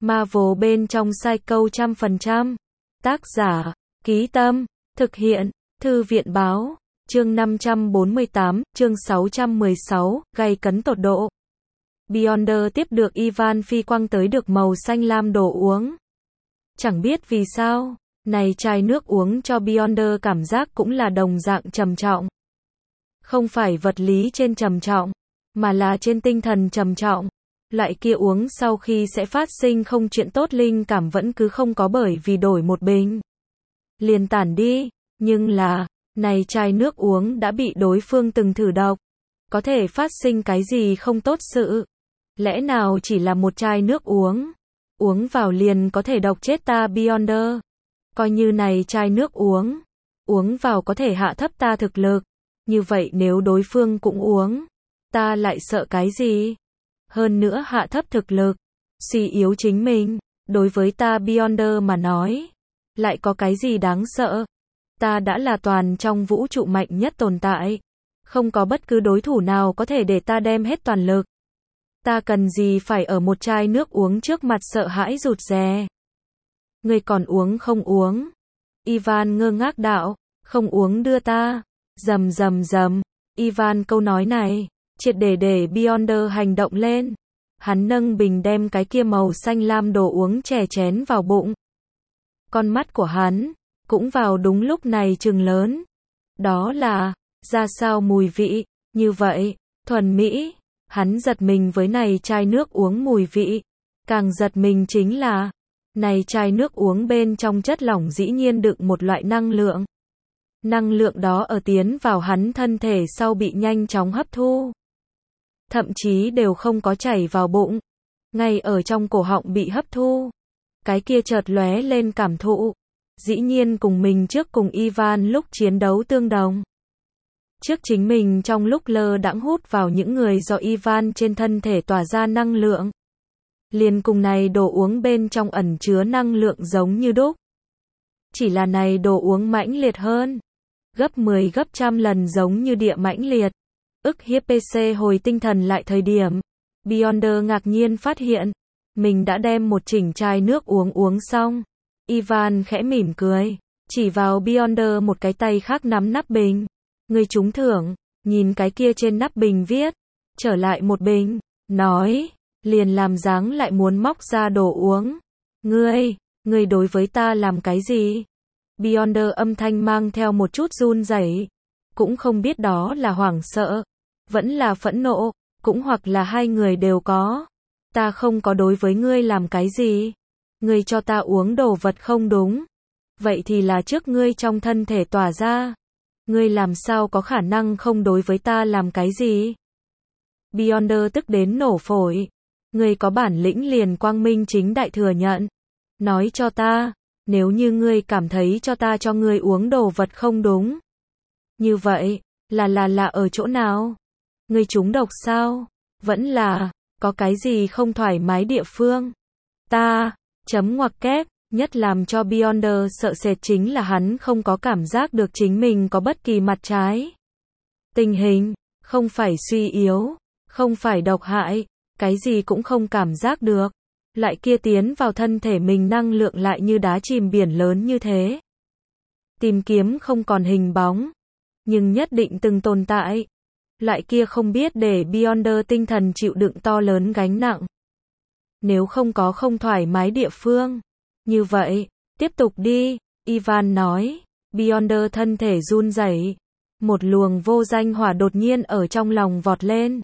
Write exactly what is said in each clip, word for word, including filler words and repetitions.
Marvel bên trong Psycho trăm phần trăm. Tác giả, Ký Tâm, thực hiện, Thư viện báo, chương năm trăm bốn mươi tám, chương sáu trăm mười sáu, gay cấn tột độ. Beyonder tiếp được Ivan phi quăng tới được màu xanh lam đồ uống. Chẳng biết vì sao, này chai nước uống cho Beyonder cảm giác cũng là đồng dạng trầm trọng. Không phải vật lý trên trầm trọng, mà là trên tinh thần trầm trọng. Loại kia uống sau khi sẽ phát sinh không chuyện tốt linh cảm vẫn cứ không có bởi vì đổi một bình liền tản đi, nhưng là, này chai nước uống đã bị đối phương từng thử độc, có thể phát sinh cái gì không tốt sự. Lẽ nào chỉ là một chai nước uống, uống vào liền có thể độc chết ta Beyonder. Coi như này chai nước uống, uống vào có thể hạ thấp ta thực lực, như vậy nếu đối phương cũng uống, ta lại sợ cái gì? Hơn nữa hạ thấp thực lực, suy yếu chính mình, đối với ta Beyonder mà nói, lại có cái gì đáng sợ? Ta đã là toàn trong vũ trụ mạnh nhất tồn tại, không có bất cứ đối thủ nào có thể để ta đem hết toàn lực. Ta cần gì phải ở một chai nước uống trước mặt sợ hãi rụt rè? Ngươi còn uống không uống? Ivan ngơ ngác đạo, không uống đưa ta. Rầm rầm rầm, Ivan câu nói này, triệt để để Beyonder hành động lên. Hắn nâng bình đem cái kia màu xanh lam đồ uống chè chén vào bụng. Con mắt của hắn, cũng vào đúng lúc này trừng lớn. Đó là, ra sao mùi vị, như vậy, thuần mỹ. Hắn giật mình với này chai nước uống mùi vị. Càng giật mình chính là, này chai nước uống bên trong chất lỏng dĩ nhiên đựng một loại năng lượng. Năng lượng đó ở tiến vào hắn thân thể sau bị nhanh chóng hấp thu. Thậm chí đều không có chảy vào bụng, ngay ở trong cổ họng bị hấp thu. Cái kia chợt lóe lên cảm thụ, dĩ nhiên cùng mình trước cùng Ivan lúc chiến đấu tương đồng. Trước chính mình trong lúc lơ đãng hút vào những người do Ivan trên thân thể tỏa ra năng lượng. Liền cùng này đồ uống bên trong ẩn chứa năng lượng giống như đúc. Chỉ là này đồ uống mãnh liệt hơn, gấp mười gấp trăm lần giống như địa mãnh liệt. Ức hiếp pê xê hồi tinh thần lại thời điểm, Beyonder ngạc nhiên phát hiện, mình đã đem một chỉnh chai nước uống uống xong. Ivan khẽ mỉm cười, chỉ vào Beyonder một cái tay khác nắm nắp bình. Ngươi trúng thưởng, nhìn cái kia trên nắp bình viết, trở lại một bình, nói, liền làm dáng lại muốn móc ra đồ uống. Ngươi, ngươi đối với ta làm cái gì? Beyonder âm thanh mang theo một chút run rẩy, cũng không biết đó là hoảng sợ, vẫn là phẫn nộ, cũng hoặc là hai người đều có. Ta không có đối với ngươi làm cái gì. Ngươi cho ta uống đồ vật không đúng. Vậy thì là trước ngươi trong thân thể tỏa ra. Ngươi làm sao có khả năng không đối với ta làm cái gì? Beyonder tức đến nổ phổi. Ngươi có bản lĩnh liền quang minh chính đại thừa nhận. Nói cho ta, nếu như ngươi cảm thấy cho ta cho ngươi uống đồ vật không đúng. Như vậy, là là là ở chỗ nào? Ngươi trúng độc sao? Vẫn là, có cái gì không thoải mái địa phương? Ta, chấm ngoặc kép, nhất làm cho Beyonder sợ sệt chính là hắn không có cảm giác được chính mình có bất kỳ mặt trái. Tình hình, không phải suy yếu, không phải độc hại, cái gì cũng không cảm giác được. Lại kia tiến vào thân thể mình năng lượng lại như đá chìm biển lớn như thế. Tìm kiếm không còn hình bóng, nhưng nhất định từng tồn tại. Lại kia không biết để Beyonder tinh thần chịu đựng to lớn gánh nặng. Nếu không có không thoải mái địa phương, như vậy, tiếp tục đi, Ivan nói. Beyonder thân thể run rẩy, một luồng vô danh hỏa đột nhiên ở trong lòng vọt lên.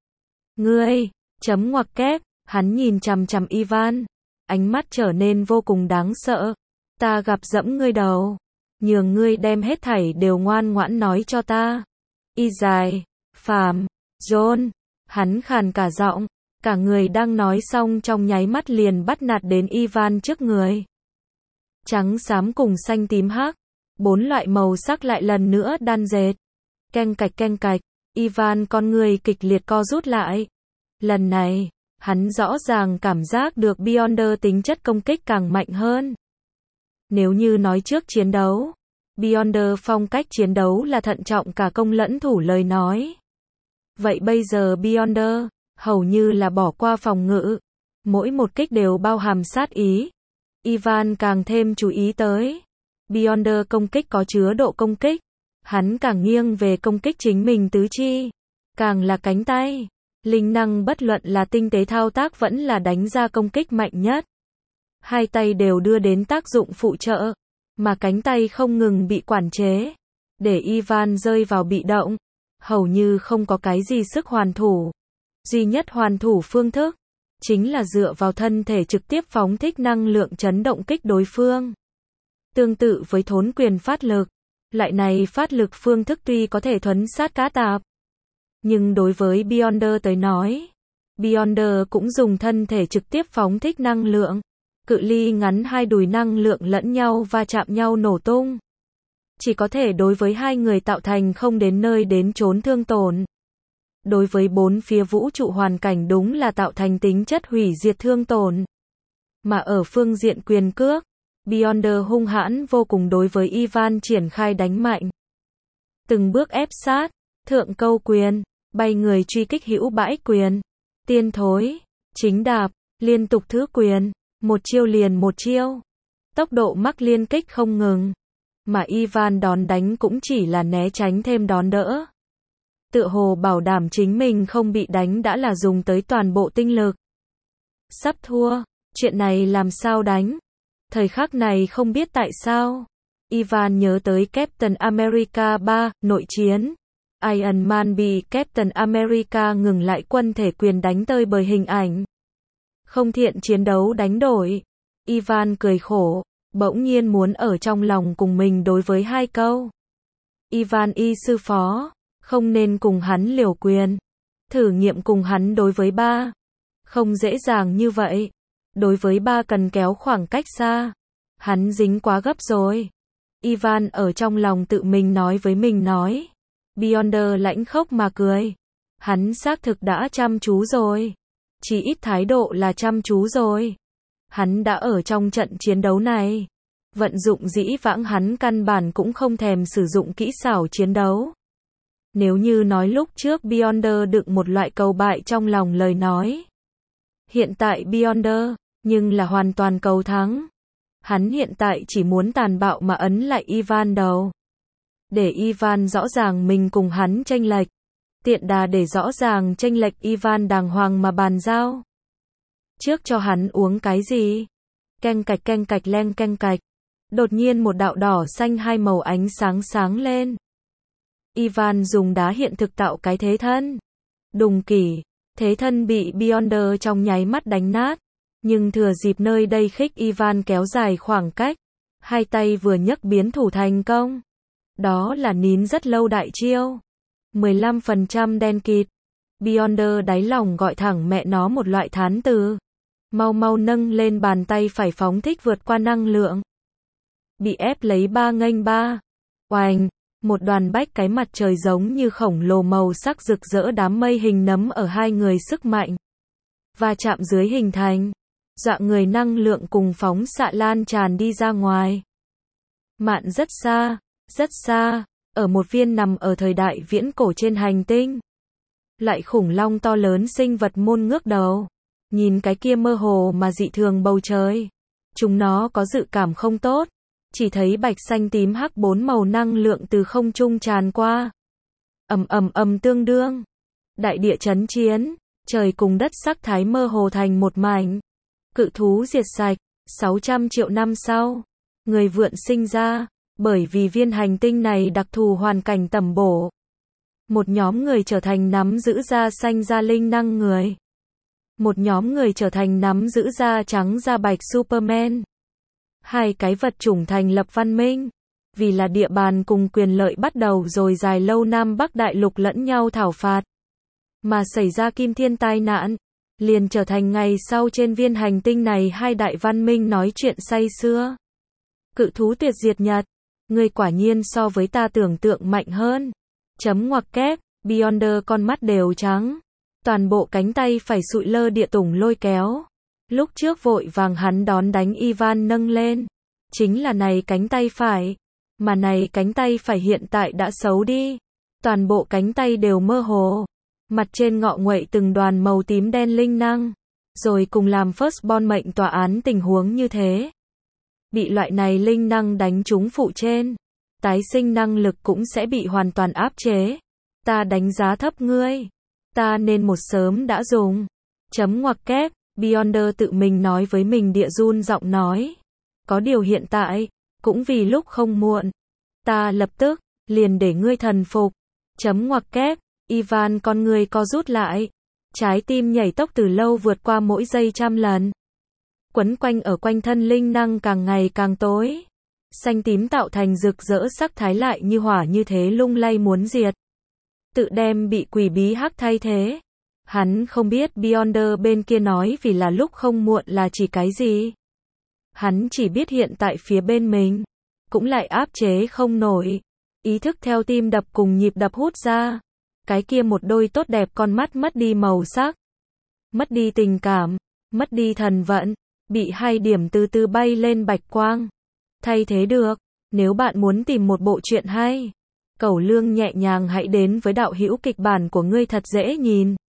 Ngươi, chấm ngoặc kép, hắn nhìn chằm chằm Ivan, ánh mắt trở nên vô cùng đáng sợ. Ta gặp dẫm ngươi đầu, nhường ngươi đem hết thảy đều ngoan ngoãn nói cho ta. Y dài, Phạm, John, hắn khàn cả giọng, cả người đang nói xong trong nháy mắt liền bắt nạt đến Ivan trước người. Trắng xám cùng xanh tím hắc, bốn loại màu sắc lại lần nữa đan dệt. Keng cạch keng cạch, Ivan con người kịch liệt co rút lại. Lần này, hắn rõ ràng cảm giác được Beyonder tính chất công kích càng mạnh hơn. Nếu như nói trước chiến đấu, Beyonder phong cách chiến đấu là thận trọng cả công lẫn thủ lời nói. Vậy bây giờ Beyonder, hầu như là bỏ qua phòng ngự, Mỗi một kích đều bao hàm sát ý. Ivan càng thêm chú ý tới. Beyonder công kích có chứa độ công kích. Hắn càng nghiêng về công kích chính mình tứ chi. Càng là cánh tay. Linh năng bất luận là tinh tế thao tác vẫn là đánh ra công kích mạnh nhất. Hai tay đều đưa đến tác dụng phụ trợ. Mà cánh tay không ngừng bị quản chế. Để Ivan rơi vào bị động. Hầu như không có cái gì sức hoàn thủ. Duy nhất hoàn thủ phương thức. Chính là dựa vào thân thể trực tiếp phóng thích năng lượng chấn động kích đối phương. Tương tự với thốn quyền phát lực. Loại này phát lực phương thức tuy có thể thuấn sát cá tạp. Nhưng đối với Beyonder tới nói. Beyonder cũng dùng thân thể trực tiếp phóng thích năng lượng. Cự ly ngắn hai đùi năng lượng lẫn nhau và chạm nhau nổ tung. Chỉ có thể đối với hai người tạo thành không đến nơi đến chốn thương tổn. Đối với bốn phía vũ trụ hoàn cảnh đúng là tạo thành tính chất hủy diệt thương tổn. Mà ở phương diện quyền cước, Beyonder hung hãn vô cùng đối với Ivan triển khai đánh mạnh. Từng bước ép sát, thượng câu quyền, bay người truy kích hữu bãi quyền, tiên thối, chính đạp, liên tục thứ quyền, một chiêu liền một chiêu. Tốc độ mắc liên kích không ngừng. Mà Ivan đón đánh cũng chỉ là né tránh thêm đón đỡ. Tựa hồ bảo đảm chính mình không bị đánh đã là dùng tới toàn bộ tinh lực. Sắp thua, chuyện này làm sao đánh? Thời khắc này không biết tại sao. Ivan nhớ tới Captain America ba, nội chiến. Iron Man bị Captain America ngừng lại quân thể quyền đánh tơi bời hình ảnh. Không thiện chiến đấu đánh đổi. Ivan cười khổ, bỗng nhiên muốn ở trong lòng cùng mình đối với hai câu. Ivan y sư phó, không nên cùng hắn liều quyền. Thử nghiệm cùng hắn đối với ba. Không dễ dàng như vậy. Đối với ba cần kéo khoảng cách xa. Hắn dính quá gấp rồi. Ivan ở trong lòng tự mình nói với mình nói. Beyonder lãnh khốc mà cười. Hắn xác thực đã chăm chú rồi. Chỉ ít thái độ là chăm chú rồi. Hắn đã ở trong trận chiến đấu này. Vận dụng dĩ vãng hắn căn bản cũng không thèm sử dụng kỹ xảo chiến đấu. Nếu như nói lúc trước Beyonder đựng một loại cầu bại trong lòng lời nói. Hiện tại Beyonder, nhưng là hoàn toàn cầu thắng. Hắn hiện tại chỉ muốn tàn bạo mà ấn lại Ivan đầu. Để Ivan rõ ràng mình cùng hắn chênh lệch. Tiện đà để rõ ràng chênh lệch Ivan đàng hoàng mà bàn giao. Trước cho hắn uống cái gì? Keng cạch keng cạch leng keng cạch. Đột nhiên một đạo đỏ xanh hai màu ánh sáng sáng lên. Ivan dùng đá hiện thực tạo cái thế thân. Đùng kỷ, thế thân bị Beyonder trong nháy mắt đánh nát. Nhưng thừa dịp nơi đây khích Ivan kéo dài khoảng cách. Hai tay vừa nhấc biến thủ thành công. Đó là nín rất lâu đại chiêu. mười lăm phần trăm đen kịt. Beyonder đáy lòng gọi thẳng mẹ nó một loại thán từ. Mau mau nâng lên bàn tay phải phóng thích vượt qua năng lượng. Bị ép lấy ba nghênh ba. Oành, một đoàn bách cái mặt trời giống như khổng lồ màu sắc rực rỡ đám mây hình nấm ở hai người sức mạnh. Và chạm dưới hình thành. Dọa người năng lượng cùng phóng xạ lan tràn đi ra ngoài. Mạn rất xa, rất xa, ở một viên nằm ở thời đại viễn cổ trên hành tinh. Lại khủng long to lớn sinh vật môn ngước đầu. Nhìn cái kia mơ hồ mà dị thường bầu trời. Chúng nó có dự cảm không tốt. Chỉ thấy bạch xanh tím hắc bốn màu năng lượng từ không trung tràn qua. Ầm ầm ầm tương đương. Đại địa chấn chiến. Trời cùng đất sắc thái mơ hồ thành một mảnh. Cự thú diệt sạch. sáu trăm triệu năm sau. Người vượn sinh ra. Bởi vì viên hành tinh này đặc thù hoàn cảnh tầm bổ. Một nhóm người trở thành nắm giữ da xanh da linh năng người. Một nhóm người trở thành nắm giữ da trắng da bạch Superman. Hai cái vật chủng thành lập văn minh. Vì là địa bàn cùng quyền lợi bắt đầu rồi dài lâu Nam Bắc đại lục lẫn nhau thảo phạt. Mà xảy ra kim thiên tai nạn. Liền trở thành ngày sau trên viên hành tinh này hai đại văn minh nói chuyện say sưa. Cự thú tuyệt diệt nhật. Ngươi quả nhiên so với ta tưởng tượng mạnh hơn. Chấm ngoặc kép, Beyonder con mắt đều trắng. Toàn bộ cánh tay phải sụi lơ địa tủng lôi kéo. Lúc trước vội vàng hắn đón đánh Ivan nâng lên. Chính là này cánh tay phải. Mà này cánh tay phải hiện tại đã xấu đi. Toàn bộ cánh tay đều mơ hồ. Mặt trên ngọ nguậy từng đoàn màu tím đen linh năng. rồi cùng làm firstborn mệnh tòa án tình huống như thế. Bị loại này linh năng đánh trúng phụ trên, tái sinh năng lực cũng sẽ bị hoàn toàn áp chế. Ta đánh giá thấp ngươi. Ta nên một sớm đã dùng. Chấm ngoặc kép, Beyonder tự mình nói với mình địa run giọng nói. Có điều hiện tại, cũng vì lúc không muộn. Ta lập tức, liền để ngươi thần phục. Chấm ngoặc kép, Ivan con ngươi co rút lại. Trái tim nhảy tốc từ lâu vượt qua mỗi giây trăm lần. Quấn quanh ở quanh thân linh năng càng ngày càng tối. Xanh tím tạo thành rực rỡ sắc thái lại như hỏa như thế lung lay muốn diệt. Tự đem bị quỷ bí hắc thay thế. Hắn không biết Beyonder bên kia nói vì là lúc không muộn là chỉ cái gì. Hắn chỉ biết hiện tại phía bên mình, cũng lại áp chế không nổi. Ý thức theo tim đập cùng nhịp đập hút ra. Cái kia một đôi tốt đẹp con mắt mất đi màu sắc. Mất đi tình cảm, mất đi thần vận, bị hai điểm từ từ bay lên bạch quang. Thay thế được, nếu bạn muốn tìm một bộ truyện hay, Cẩu Lương nhẹ nhàng hãy đến với đạo hữu kịch bản của ngươi thật dễ nhìn.